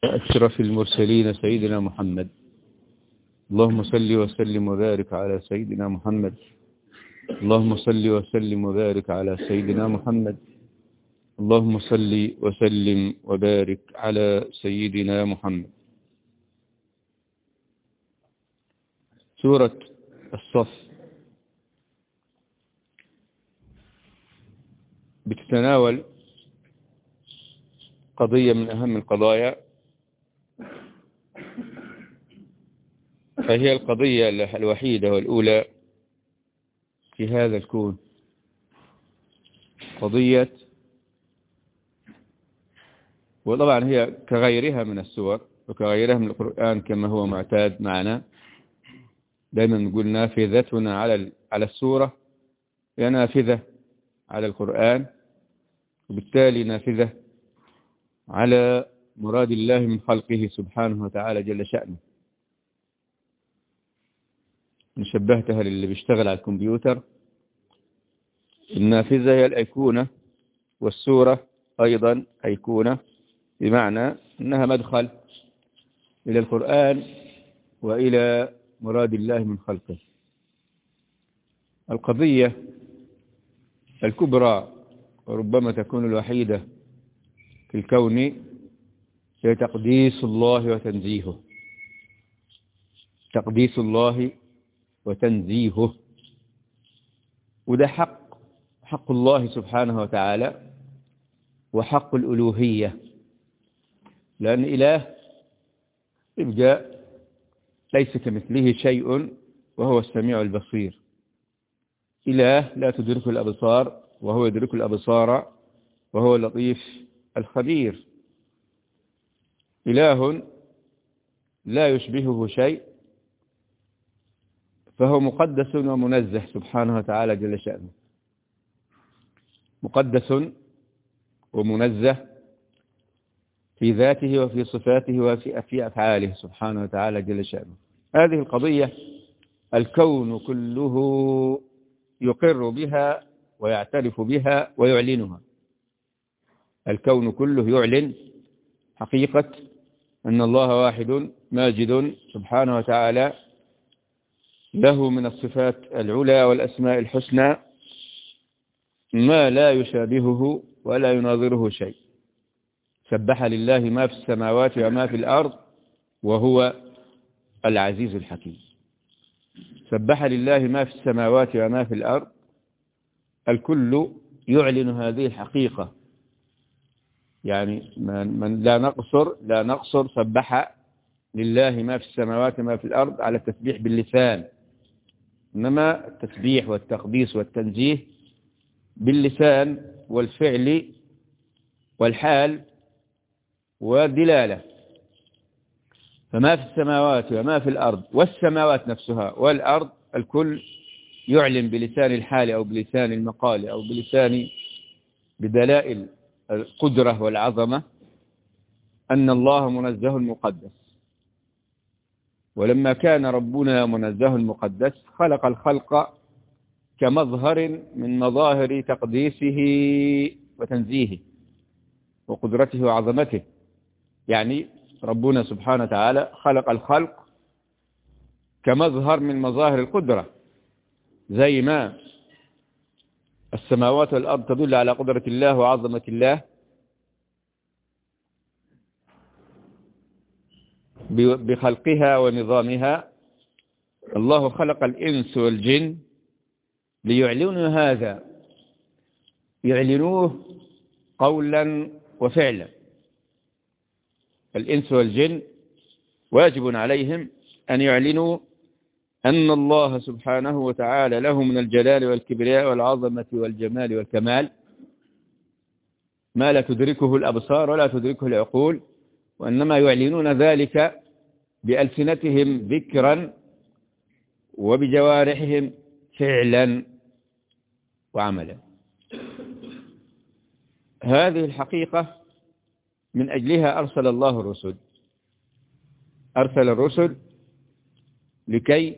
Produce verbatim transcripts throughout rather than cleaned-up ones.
أشرف المرسلين سيدنا محمد. اللهم صل وسلم وبارك على سيدنا محمد. اللهم صل وسلم وبارك على سيدنا محمد. اللهم صل وسلم وبارك على سيدنا محمد. سورة الصف بتتناول قضية من أهم القضايا، فهي القضية الوحيدة والأولى في هذا الكون، قضية، وطبعا هي كغيرها من السور وكغيرها من القرآن كما هو معتاد معنا، دائما نقول نافذتنا على على السورة هي نافذة على القرآن، وبالتالي نافذة على مراد الله من خلقه سبحانه وتعالى جل شأنه. نشبهتها للي بيشتغل على الكمبيوتر، النافذة هي الأيقونة، والسورة أيضا أيقونة، بمعنى أنها مدخل إلى القرآن وإلى مراد الله من خلقه. القضية الكبرى وربما تكون الوحيدة في الكون هي تقديس الله وتنزيهه، تقديس الله وتنزيهه، وده حق حق الله سبحانه وتعالى وحق الألوهية، لأن إله يبقى ليس كمثله شيء وهو السميع البصير، إله لا تدرك الأبصار وهو يدرك الأبصار وهو اللطيف الخبير، إله لا يشبهه شيء، فهو مقدس ومنزه سبحانه وتعالى جل شأنه، مقدس ومنزه في ذاته وفي صفاته وفي أفعاله سبحانه وتعالى جل شأنه. هذه القضية الكون كله يقر بها ويعترف بها ويعلنها، الكون كله يعلن حقيقة أن الله واحد ماجد سبحانه وتعالى، له من الصفات العلى والأسماء الحسنى ما لا يشابهه ولا يناظره شيء. سبح لله ما في السماوات وما في الأرض وهو العزيز الحكيم. سبح لله ما في السماوات وما في الأرض، الكل يعلن هذه الحقيقة، يعني من, من لا نقصر لا نقصر سبح لله ما في السماوات وما في الأرض على التسبيح باللسان، إنما التسبيح والتقديس والتنزيه باللسان والفعل والحال والدلالة. فما في السماوات وما في الأرض، والسماوات نفسها والأرض، الكل يعلن بلسان الحال أو بلسان المقال أو بلسان بدلائل القدرة والعظمة أن الله منزه المقدس. ولما كان ربنا منزه المقدس خلق الخلق كمظهر من مظاهر تقديسه وتنزيهه وقدرته وعظمته، يعني ربنا سبحانه وتعالى خلق الخلق كمظهر من مظاهر القدرة، زي ما السماوات والأرض تدل على قدرة الله وعظمة الله، بخلقها ونظامها. الله خلق الإنس والجن ليعلنوا هذا، يعلنوه قولا وفعلا. الإنس والجن واجب عليهم أن يعلنوا أن الله سبحانه وتعالى له من الجلال والكبرياء والعظمة والجمال والكمال ما لا تدركه الأبصار ولا تدركه العقول، وإنما يعلنون ذلك بألسنتهم ذكرا وبجوارحهم فعلا وعملا. هذه الحقيقة من أجلها أرسل الله الرسل، أرسل الرسل لكي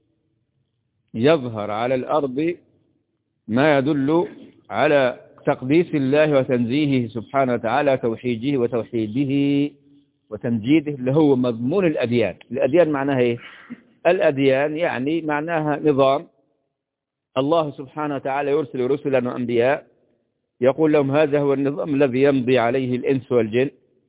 يظهر على الأرض ما يدل على تقديس الله وتنزيهه سبحانه وتعالى، توحيده وتوحيده وتمجيده اللي هو مضمون الأديان. الأديان معناها إيه؟ الأديان يعني معناها نظام الله سبحانه وتعالى يرسل رسلا وأنبياء يقول لهم هذا هو النظام الذي يمضي عليه الإنس والجن،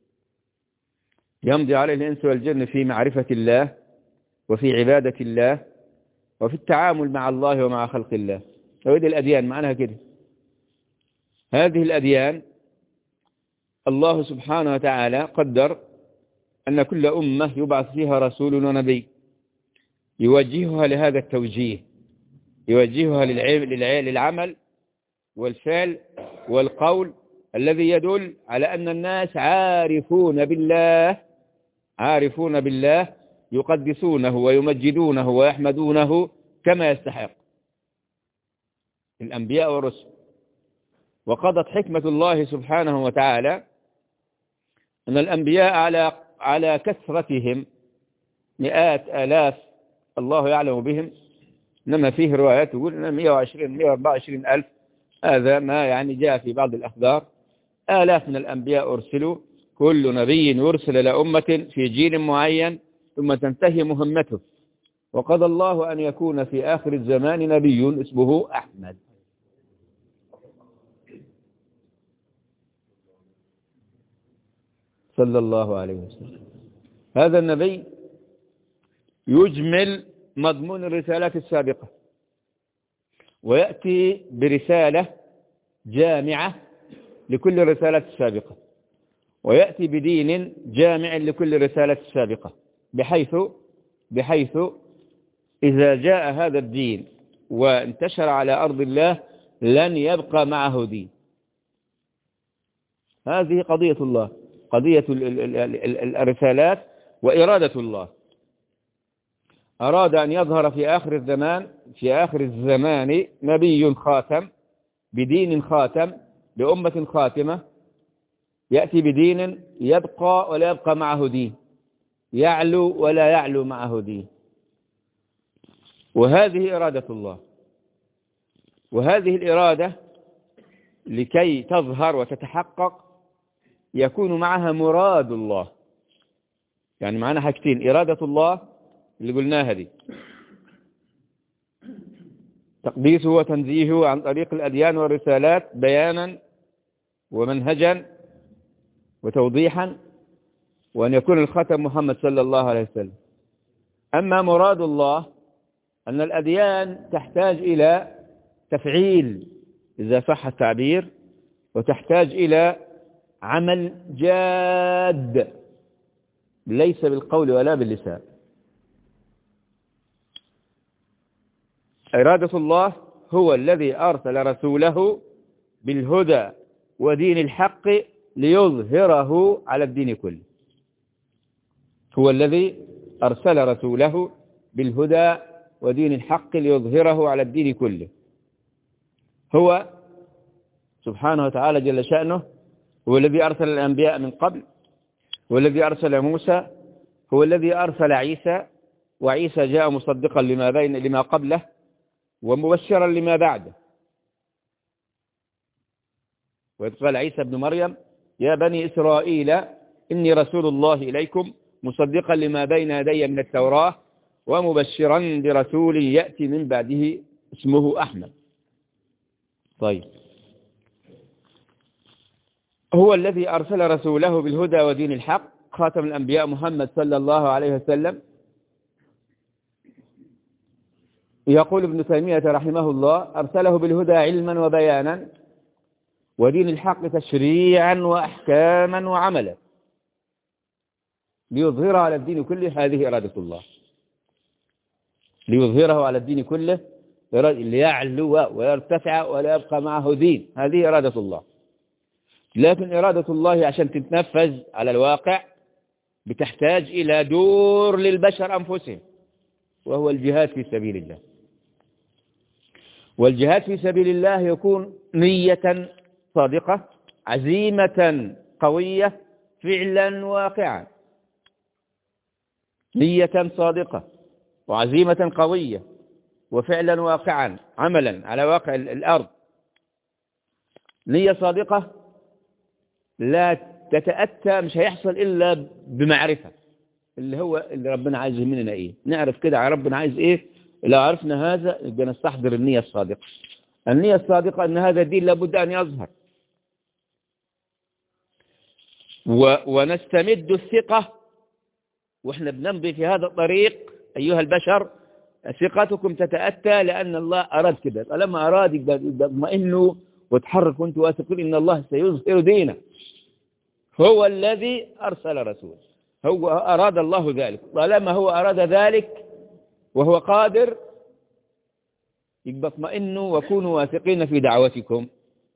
يمضي عليه الإنس والجن في معرفة الله وفي عبادة الله وفي التعامل مع الله ومع خلق الله. هذه الأديان معناها كده. هذه الأديان الله سبحانه وتعالى قدر أن كل أمة يبعث فيها رسول ونبي يوجهها لهذا التوجيه، يوجهها للعمل والفعل والقول الذي يدل على أن الناس عارفون بالله، عارفون بالله يقدسونه ويمجدونه ويحمدونه كما يستحق الأنبياء والرسل. وقضت حكمة الله سبحانه وتعالى أن الأنبياء على على كثرتهم مئات آلاف الله يعلم بهم، إنما فيه روايات تقول إن مئة وعشرين مئة وأربعة وعشرين ألف، هذا ما يعني جاء في بعض الأخبار. آلاف من الأنبياء أرسلوا، كل نبي يرسل إلى أمة في جيل معين ثم تنتهي مهمته. وقضى الله أن يكون في آخر الزمان نبي اسمه أحمد صلى الله عليه وسلم. هذا النبي يجمل مضمون الرسالات السابقة ويأتي برسالة جامعة لكل الرسالات السابقة، ويأتي بدين جامع لكل الرسالات السابقة، بحيث بحيث إذا جاء هذا الدين وانتشر على أرض الله لن يبقى معه دين. هذه قضية الله، قضية الرسالات وإرادة الله. أراد أن يظهر في آخر الزمان في آخر الزمان نبي خاتم بدين خاتم لأمة خاتمة، يأتي بدين يبقى ولا يبقى معه دين، يعلو ولا يعلو معه دين. وهذه إرادة الله. وهذه الإرادة لكي تظهر وتتحقق يكون معها مراد الله. يعني معنا حاجتين: إرادة الله اللي قلناها دي، تقديسه وتنزيهه عن طريق الأديان والرسالات بيانا ومنهجا وتوضيحا، وأن يكون الختم محمد صلى الله عليه وسلم. أما مراد الله أن الأديان تحتاج إلى تفعيل إذا صح التعبير، وتحتاج إلى عمل جاد ليس بالقول ولا باللسان. إرادة الله هو الذي أرسل رسوله بالهدى ودين الحق ليظهره على الدين كله. هو الذي أرسل رسوله بالهدى ودين الحق ليظهره على الدين كله. هو سبحانه وتعالى جل شأنه هو الذي أرسل الأنبياء من قبل، هو الذي أرسل موسى، هو الذي أرسل عيسى، وعيسى جاء مصدقا لما بين لما قبله ومبشرا لما بعده. وإذ قال عيسى ابن مريم يا بني إسرائيل إني رسول الله إليكم مصدقا لما بين يدي من التوراة ومبشرا برسول يأتي من بعده اسمه أحمد. طيب، هو الذي أرسل رسوله بالهدى ودين الحق، خاتم الأنبياء محمد صلى الله عليه وسلم. يقول ابن تيمية رحمه الله أرسله بالهدى علما وبيانا ودين الحق تشريعا وأحكاما وعملا ليظهره على الدين كله. هذه إرادة الله، ليظهره على الدين كله، ليعلو ويرتفع ولا يبقى معه دين. هذه إرادة الله. لكن إرادة الله عشان تتنفذ على الواقع بتحتاج إلى دور للبشر أنفسهم، وهو الجهاد في سبيل الله. والجهاد في سبيل الله يكون نية صادقة، عزيمة قوية، فعلا واقعا. نية صادقة وعزيمة قوية وفعلا واقعا، عملا على واقع الأرض. نية صادقة لا تتأتى مش هيحصل إلا بمعرفة اللي هو اللي ربنا عايزه مننا إيه. نعرف كده على ربنا عايز إيه. لو عرفنا هذا يبقى نستحضر النية الصادقة. النية الصادقة أن هذا الدين لابد أن يظهر، و... ونستمد الثقة وإحنا بنمضي في هذا الطريق أيها البشر. ثقتكم تتأتى لأن الله أراد كده. فلما أراد يطمئنوا وتحرك وانتم واثقين إن الله سيظهر دينه. هو الذي أرسل رسوله، هو أراد الله ذلك. طالما هو أراد ذلك وهو قادر يبقى اطمئنوا وكونوا واثقين في دعوتكم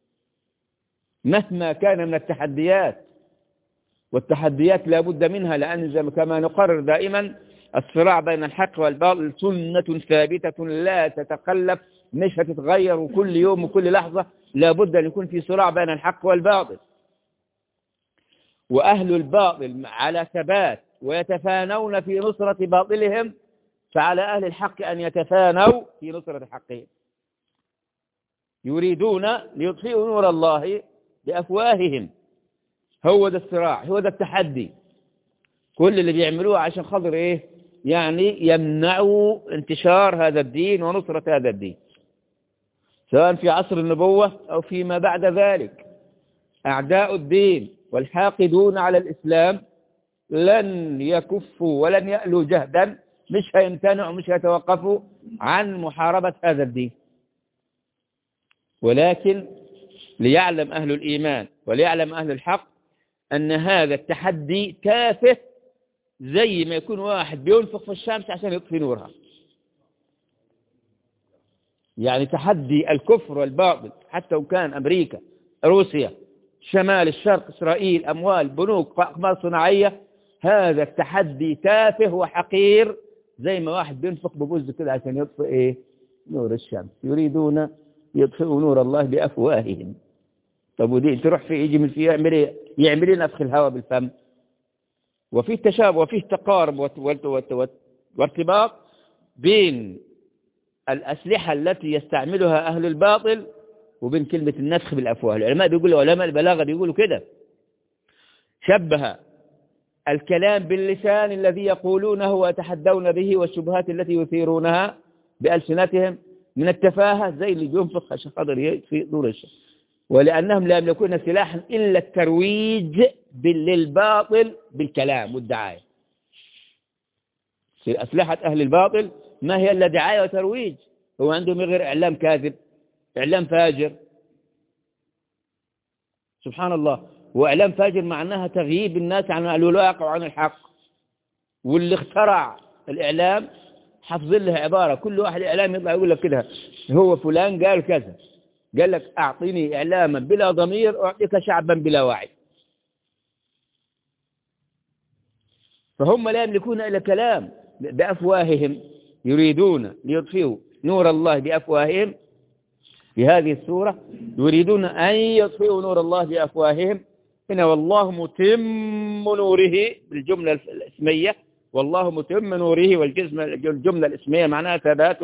مهما كان من التحديات. والتحديات لا بد منها، لأن زي كما نقرر دائما الصراع بين الحق والباطل سنة ثابتة لا تتقلب، مش هتتغير، وكل يوم وكل لحظة لا بد أن يكون في صراع بين الحق والباطل. وأهل الباطل على ثبات ويتفانون في نصرة باطلهم، فعلى أهل الحق أن يتفانوا في نصرة حقهم. يريدون ليطفئوا نور الله بأفواههم. هو ده الصراع، هو ده التحدي. كل اللي بيعملوه عشان خاطر إيه؟ يعني يمنعوا انتشار هذا الدين ونصرة هذا الدين، سواء في عصر النبوة أو فيما بعد ذلك. أعداء الدين والحاقدون على الإسلام لن يكفوا ولن يألوا جهدا، مش هيمتنعوا مش هيتوقفوا عن محاربة هذا الدين. ولكن ليعلم أهل الإيمان وليعلم أهل الحق أن هذا التحدي تافه، زي ما يكون واحد بينفخ في الشمس عشان يطفي نورها. يعني تحدي الكفر والباطل حتى لو كان أمريكا، روسيا، شمال الشرق، إسرائيل، أموال، بنوك، أقمار صناعية، هذا التحدي تافه وحقير، زي ما واحد بينفخ ببوز كده عشان يطفئ إيه؟ نور الشمس. يريدون يطفئوا نور الله بأفواههم. طب ودي تروح في يجي من فيه يعمل إيه؟ يعمل لنا نفخ الهواء بالفم. وفيه تشابه وفيه تقارب وارتباط بين الأسلحة التي يستعملها أهل الباطل وبين كلمة النفخ بالأفواه. العلماء بيقولوا علماء البلاغة بيقولوا كده، شبه الكلام باللسان الذي يقولونه ويتحدون به والشبهات التي يثيرونها بألسنتهم من التفاهة زي اللي بينفخ عشان خاطر يطفئ نور الشمس. ولأنهم لا يملكون سلاحا إلا الترويج للباطل بالكلام والدعاية. أسلحة أهل الباطل ما هي إلا دعاية وترويج. هو عندهم غير إعلام كاذب، إعلام فاجر. سبحان الله. وإعلام فاجر معناها تغييب الناس عن الواقع وعن الحق. واللي اخترع الإعلام حفظ له عبارة، كل واحد إعلام يطلع يقول لك كده، هو فلان قال كذا، قال لك أعطيني إعلاما بلا ضمير أعطيك شعبا بلا وعي. فهم لا يملكون إلا كلام بأفواههم. يريدون ليطفئوا نور الله بأفواههم. في هذه السورة يريدون أن يطفئوا نور الله بأفواههم. هنا والله متم نوره بالجملة الاسمية، والله متم نوره، والجملة الاسمية معناها ثبات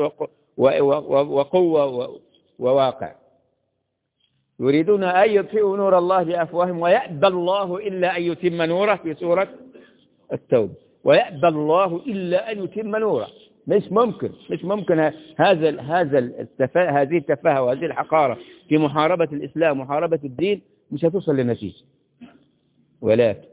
وقوة وواقع. يريدون أن يطفئوا نور الله بأفواههم ويأبى الله إلا أن يتم نوره في سورة التوبة. ويأبى الله إلا أن يتم نوره. مش ممكن مش ممكن هذا هذا التفاهة هذه التفاهة وهذه الحقارة في محاربة الإسلام ومحاربة الدين مش هتوصل لنتيجة. ولكن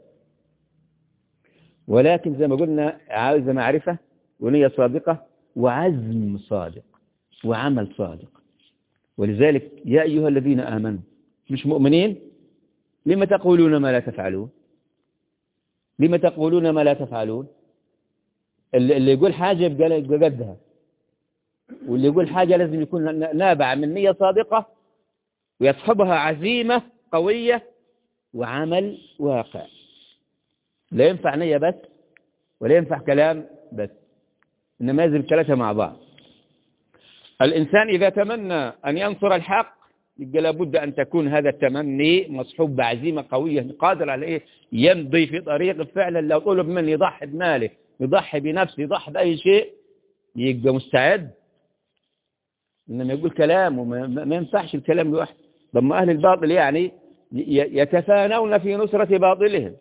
ولكن زي ما قلنا عاوزة معرفة ونية صادقة وعزم صادق وعمل صادق. ولذلك يا أيها الذين آمنوا، مش مؤمنين؟ لما تقولون ما لا تفعلون؟ لما تقولون ما لا تفعلون؟ اللي يقول حاجة يبقى قدها، واللي يقول حاجة لازم يكون نابع من نية صادقة ويصحبها عزيمة قوية وعمل واقع. لا ينفع نية بس ولا ينفع كلام بس، إنما لازم ثلاثة مع بعض. الإنسان إذا تمنى أن ينصر الحق يبقى لابد أن تكون هذا التمني مصحوب بعزيمة قوية، قادر على إيه؟ يمضي في طريق فعلا. لو طلب من يضحي بماله، يضحي بنفسه، يضحي بأي شيء، يبقى مستعد. إنما يقول كلام وما ما ينفعش الكلام لوحده. لما أهل الباطل يعني يتفانون في نصرة باطلهم،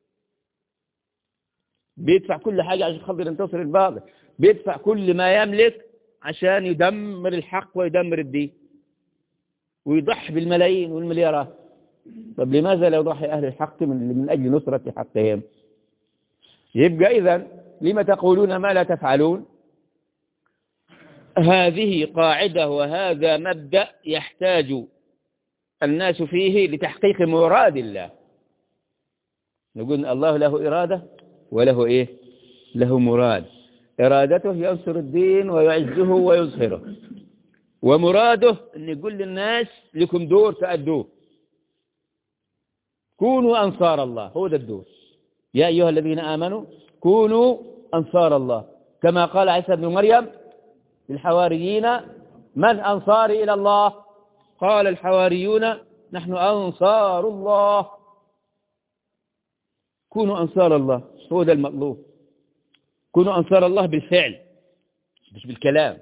بيدفع كل حاجة عشان خاطر ينتصر الباطل، بيدفع كل ما يملك عشان يدمر الحق ويدمر الدين، ويضحي بالملايين والمليارات. طب لماذا لا يضحي أهل الحق من, من أجل نصرة حقهم؟ يبقى إذن لما تقولون ما لا تفعلون؟ هذه قاعدة وهذا مبدأ يحتاج الناس فيه لتحقيق مراد الله. نقول الله له إرادة وله إيه؟ له مراد. إرادته ينصر الدين ويعزه ويظهره، ومراده أن يقول للناس لكم دور تأدوه، كونوا أنصار الله، هو ده الدور. يا أيها الذين آمنوا كونوا أنصار الله، كما قال عيسى بن مريم للحواريين من أنصاري إلى الله؟ قال الحواريون نحن أنصار الله. كونوا أنصار الله، هو ده المطلوب. كونوا أنصار الله بالفعل مش بالكلام،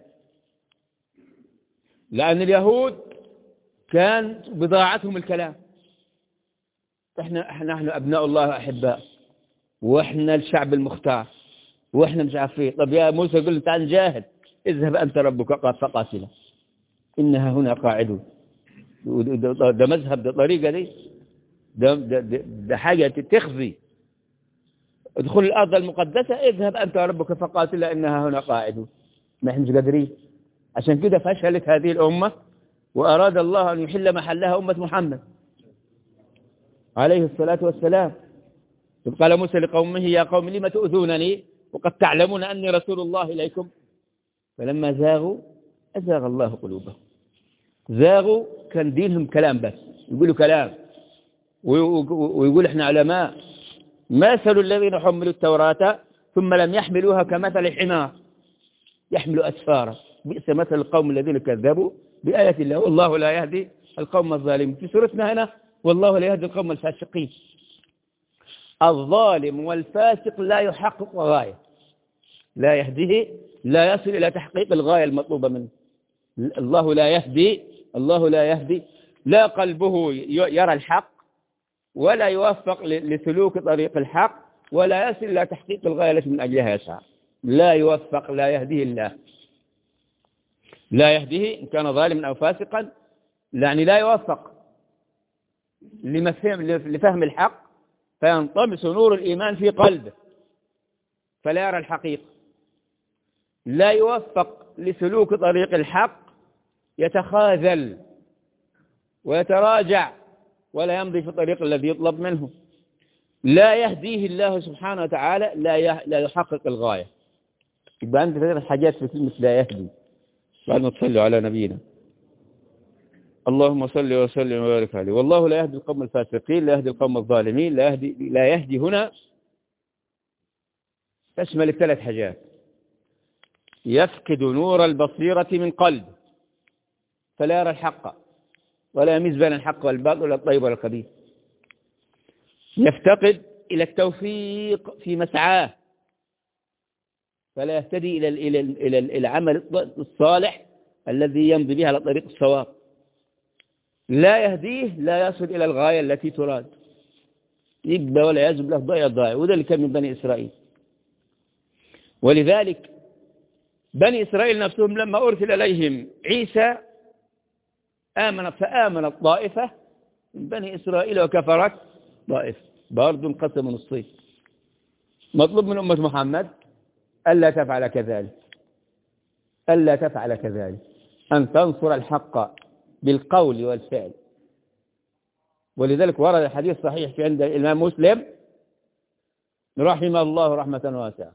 لأن اليهود كان بضاعتهم الكلام. احنا احنا نحن أبناء الله أحباء، واحنا الشعب المختار، واحنا مش عارفين. طب يا موسى يقول له تعال جاهد، اذهب أنت ربك فقاتله إنها هنا قاعدون. ده مذهب، ده طريقة دي، ده, ده, ده, ده حاجة تخزي. ادخل الأرض المقدسة، اذهب أنت ربك فقاتل إنها هنا قاعدون. ما احنا مش قادرين. عشان كده فشلت هذه الأمة، وأراد الله أن يحل محلها أمة محمد عليه الصلاة والسلام. قال موسى لقومه يا قوم لم تؤذونني وقد تعلمون أني رسول الله إليكم؟ فلما زاغوا أزاغ الله قلوبهم. زاغوا كان دينهم كلام بس، يقولوا كلام ويقول احنا علماء. مثل الذين حملوا التوراة ثم لم يحملوها كمثل الحمار يحمل أسفارا بئس مثل القوم الذين كذبوا بآية الله والله لا يهدي القوم الظالمين. في سورتنا هنا والله لا يهدي القوم الفاسقين. الظالم والفاسق لا يحقق غاية، لا يهديه، لا يصل إلى تحقيق الغاية المطلوبة منه. الله لا يهدي، الله لا يهدي، لا قلبه يرى الحق ولا يوفق لسلوك طريق الحق ولا يصل إلى تحقيق الغاية التي من أجلها يسعى. لا يوفق، لا يهديه الله، لا يهديه إن كان ظالما أو فاسقا، يعني لا يوفق لفهم الحق فينطمس نور الإيمان في قلبه فلا يرى الحقيقة. لا يوفق لسلوك طريق الحق يتخاذل ويتراجع ولا يمضي في الطريق الذي يطلب منه. لا يهديه الله سبحانه وتعالى، لا لا يحقق الغاية. يبقى عندك ثلاث حاجات في كلمة لا يهدي. بعد ما تصلوا على نبينا اللهم صل وسلم وبارك عليه. والله لا يهدي القوم الفاسقين، لا يهدي القوم الظالمين. لا يهدي, لا يهدي هنا تشمل الثلاث حاجات. يفقد نور البصيرة من قلب فلا يرى الحق ولا يميز بين الحق والباطل ولا الطيب ولا الخبيث. يفتقد إلى التوفيق في مسعاه فلا يهتدي إلى إلى إلى العمل الصالح الذي يمضي به على طريق الصواب. لا يهديه، لا يصل إلى الغاية التي تراد، يبدأ ولا يزب له ضيع ضائع. وده اللي كان من بني إسرائيل. ولذلك بني إسرائيل نفسهم لما أرسل إليهم عيسى آمنت فآمنت طائفة من بني إسرائيل وكفرت طائفة، برضو انقسموا نصين. مطلوب من أمة محمد ألا تفعل كذلك، ألا تفعل كذلك، أن تنصر الحق بالقول والفعل. ولذلك ورد الحديث صحيح في عند الإمام مسلم رحم الله رحمة واسعة.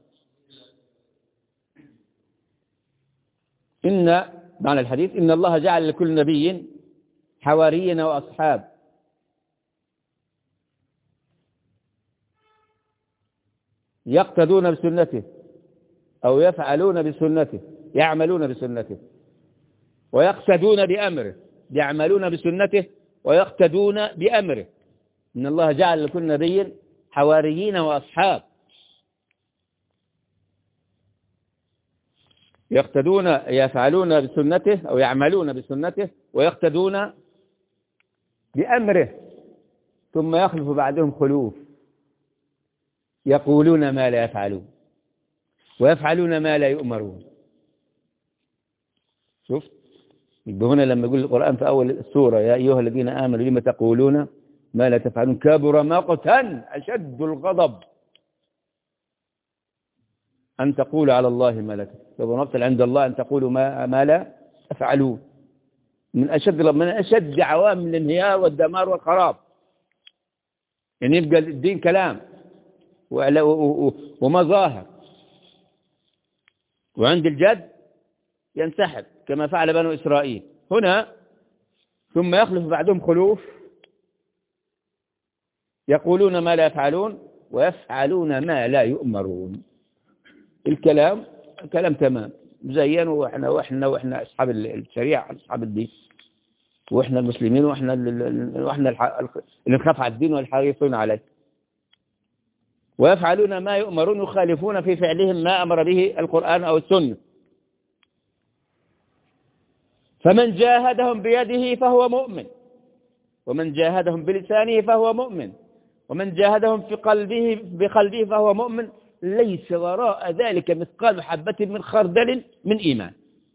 إن معنى الحديث إن الله جعل لكل نبي حواريين وأصحاب يقتدون بسنته أو يفعلون بسنته، يعملون بسنته ويقتدون بأمره، يعملون بسنته ويقتدون بأمره. إن الله جعل لكل نبي حواريين وأصحاب يقتدون يفعلون بسنته أو يعملون بسنته ويقتدون بأمره. ثم يخلف بعدهم خلوف يقولون ما لا يفعلون ويفعلون ما لا يؤمرون. شفت؟ يبقى هنا لما يقول القرآن في أول السورة يا أيها الذين آمنوا لما تقولون ما لا تفعلون كبر مقتا أشد الغضب أن تقول على الله ما لا تفعلون، كبر مقتا عند الله أن تقولوا ما, ما لا تفعلون. من أشد من أشد عوامل الانهيار والدمار والخراب. يعني يبقى الدين كلام ومظاهر، وعند الجد ينسحب كما فعل بنو إسرائيل. هنا ثم يخلف بعدهم خلوف يقولون ما لا يفعلون ويفعلون ما لا يؤمرون. الكلام كلام تمام زين، واحنا واحنا واحنا اصحاب الشريعه اصحاب الدين، واحنا المسلمين، واحنا واحنا اللي نخاف على الدين والحريصون عليه. ويفعلون ما يؤمرون يخالفون في فعلهم ما امر به القرآن او السنه. فمن جاهدهم بيده فهو مؤمن، ومن جاهدهم بلسانه فهو مؤمن، ومن جاهدهم في قلبه بقلبه فهو مؤمن، ليس وراء ذلك مثقال حبة من خردل من إيمان.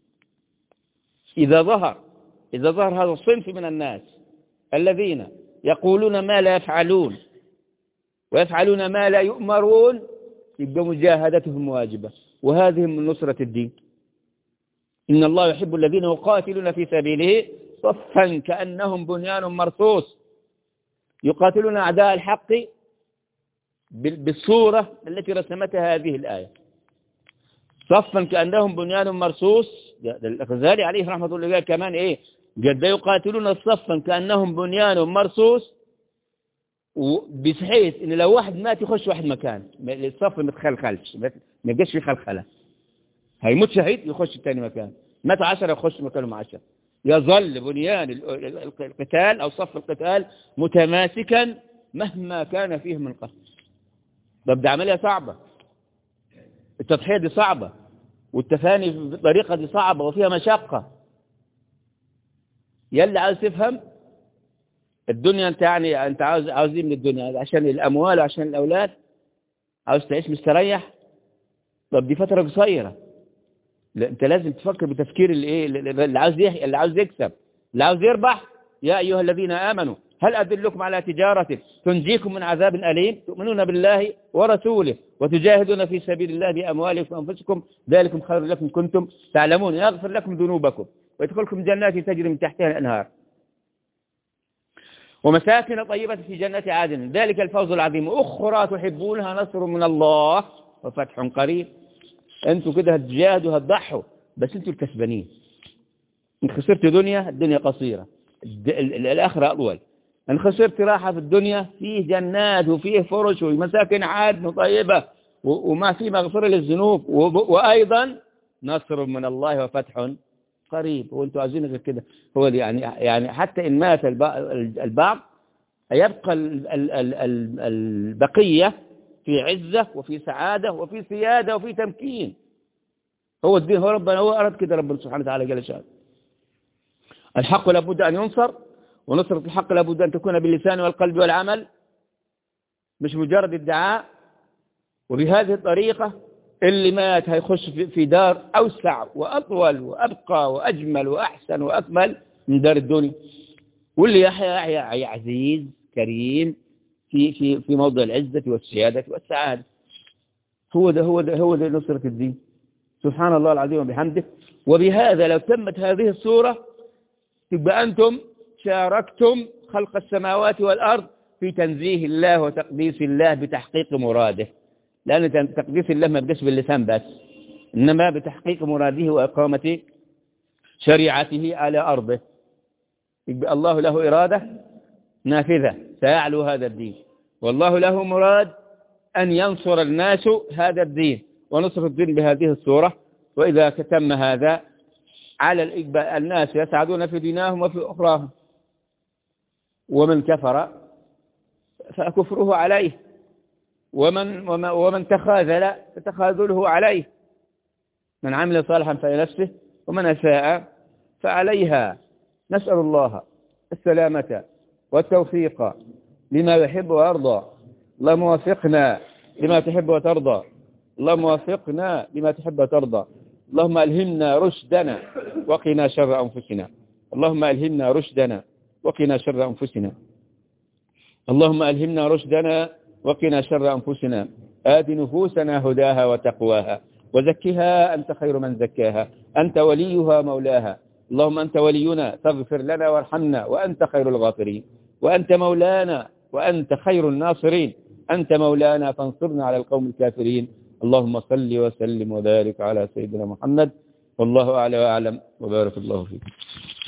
إذا ظهر إذا ظهر هذا الصنف من الناس الذين يقولون ما لا يفعلون ويفعلون ما لا يؤمرون، يبقى مجاهدتهم واجبة، وهذه من نصرة الدين. إن الله يحب الذين يقاتلون في سبيله صفا كأنهم بنيان مرصوص. يقاتلون أعداء الحق بالصورة التي رسمتها هذه الآية، صفا كأنهم بنيان مرصوص. الغزالي عليه رحمة الله كمان إيه قد يقاتلون صفا كأنهم بنيان مرصوص، بحيث إن لو واحد مات يخش واحد مكان، الصف ما تخلخلش، ما يبقاش في خلخلة. هيموت شهيد يخش الثاني مكان، مات عشرة يخش مكانهم عشرة. يظل بنيان القتال أو صف القتال متماسكا مهما كان فيه من قتل. طب ده عملية صعبة، التضحية دي صعبة، والتفاني بالطريقة دي صعبة وفيها مشقة. يلي عاوز تفهم الدنيا، انت يعني انت عاوز عاوز ايه من الدنيا؟ عشان الاموال وعشان الاولاد؟ عاوز تعيش مستريح؟ طب دي فترة قصيرة. لا، انت لازم تفكر بتفكير اللي ايه اللي عاوز يحيى، اللي عاوز يكسب، اللي عاوز يربح. يا ايها الذين امنوا هل ادلكم على تجارة تنجيكم من عذاب اليم تؤمنون بالله ورسوله وتجاهدون في سبيل الله باموالكم وانفسكم ذلكم خير لكم كنتم تعلمون يغفر لكم ذنوبكم ويدخلكم جنات تجري من تحتها الانهار ومساكن طيبة في جنات عدن ذلك الفوز العظيم اخرى تحبونها نصر من الله وفتح قريب. انتوا كده هتجاهدوا هتضحوا، بس انتوا الكسبانين. ان خسرت دنيا الدنيا قصيرة، الآخرة أطول. ان خسرت راحة في الدنيا فيه جنات وفيه فرش ومساكن عدن طيبة وما فيه مغفرة للذنوب، وأيضا نصر من الله وفتح قريب. وانتوا عايزين غير كده؟ هو يعني يعني حتى إن مات البعض يبقى البقية في عزة وفي سعادة وفي سيادة وفي تمكين. هو الدين، هو ربنا هو أراد كده، ربنا سبحانه وتعالى جل شأنه. الحق لابد أن ينصر، ونصرة الحق لابد أن تكون باللسان والقلب والعمل، مش مجرد ادعاء. وبهذه الطريقة اللي مات هيخش في دار أوسع وأطول وأبقى وأجمل وأحسن وأكمل من دار الدنيا، واللي يحيى يحيى عزيز كريم في في في موضع العزة والسيادة والسعادة. هو ده هو ده هو ده نصرة الدين. سبحان الله العظيم وبحمده. وبهذا لو تمت هذه الصورة تبقى أنتم شاركتم خلق السماوات والأرض في تنزيه الله وتقديس الله بتحقيق مراده، لأن تقديس الله ما بدأش باللسان بس، إنما بتحقيق مراده وإقامة شريعته على أرضه. يبقى الله له إرادة نافذة سيعلو هذا الدين، والله له مراد أن ينصر الناس هذا الدين ونصر الدين بهذه الصورة. وإذا تم هذا على الإقبال الناس يسعدون في دينهم وفي أخراهم. ومن كفر فكفره عليه، ومن, ومن تخاذل فتخاذله عليه. من عمل صالحا فلنفسه ومن أساء فعليها. نسأل الله السلامة والتوفيق لما يحب ويرضى. اللهم وفقنا لما تحب وترضى. اللهم وفقنا لما تحب وترضى. اللهم ألهمنا رشدنا وقنا شر أنفسنا. اللهم ألهمنا رشدنا وقنا شر أنفسنا. اللهم ألهمنا رشدنا وقنا شر أنفسنا. آت نفوسنا هداها وتقواها وزكها أنت خير من زكاها، أنت وليها مولاها. اللهم أنت ولينا فاغفر لنا وارحمنا وأنت خير الغافرين، وأنت مولانا وأنت خير الناصرين. أنت مولانا فانصرنا على القوم الكافرين. اللهم صل وسلم وبارك على سيدنا محمد، والله أعلى وأعلم، وبارك الله فيك.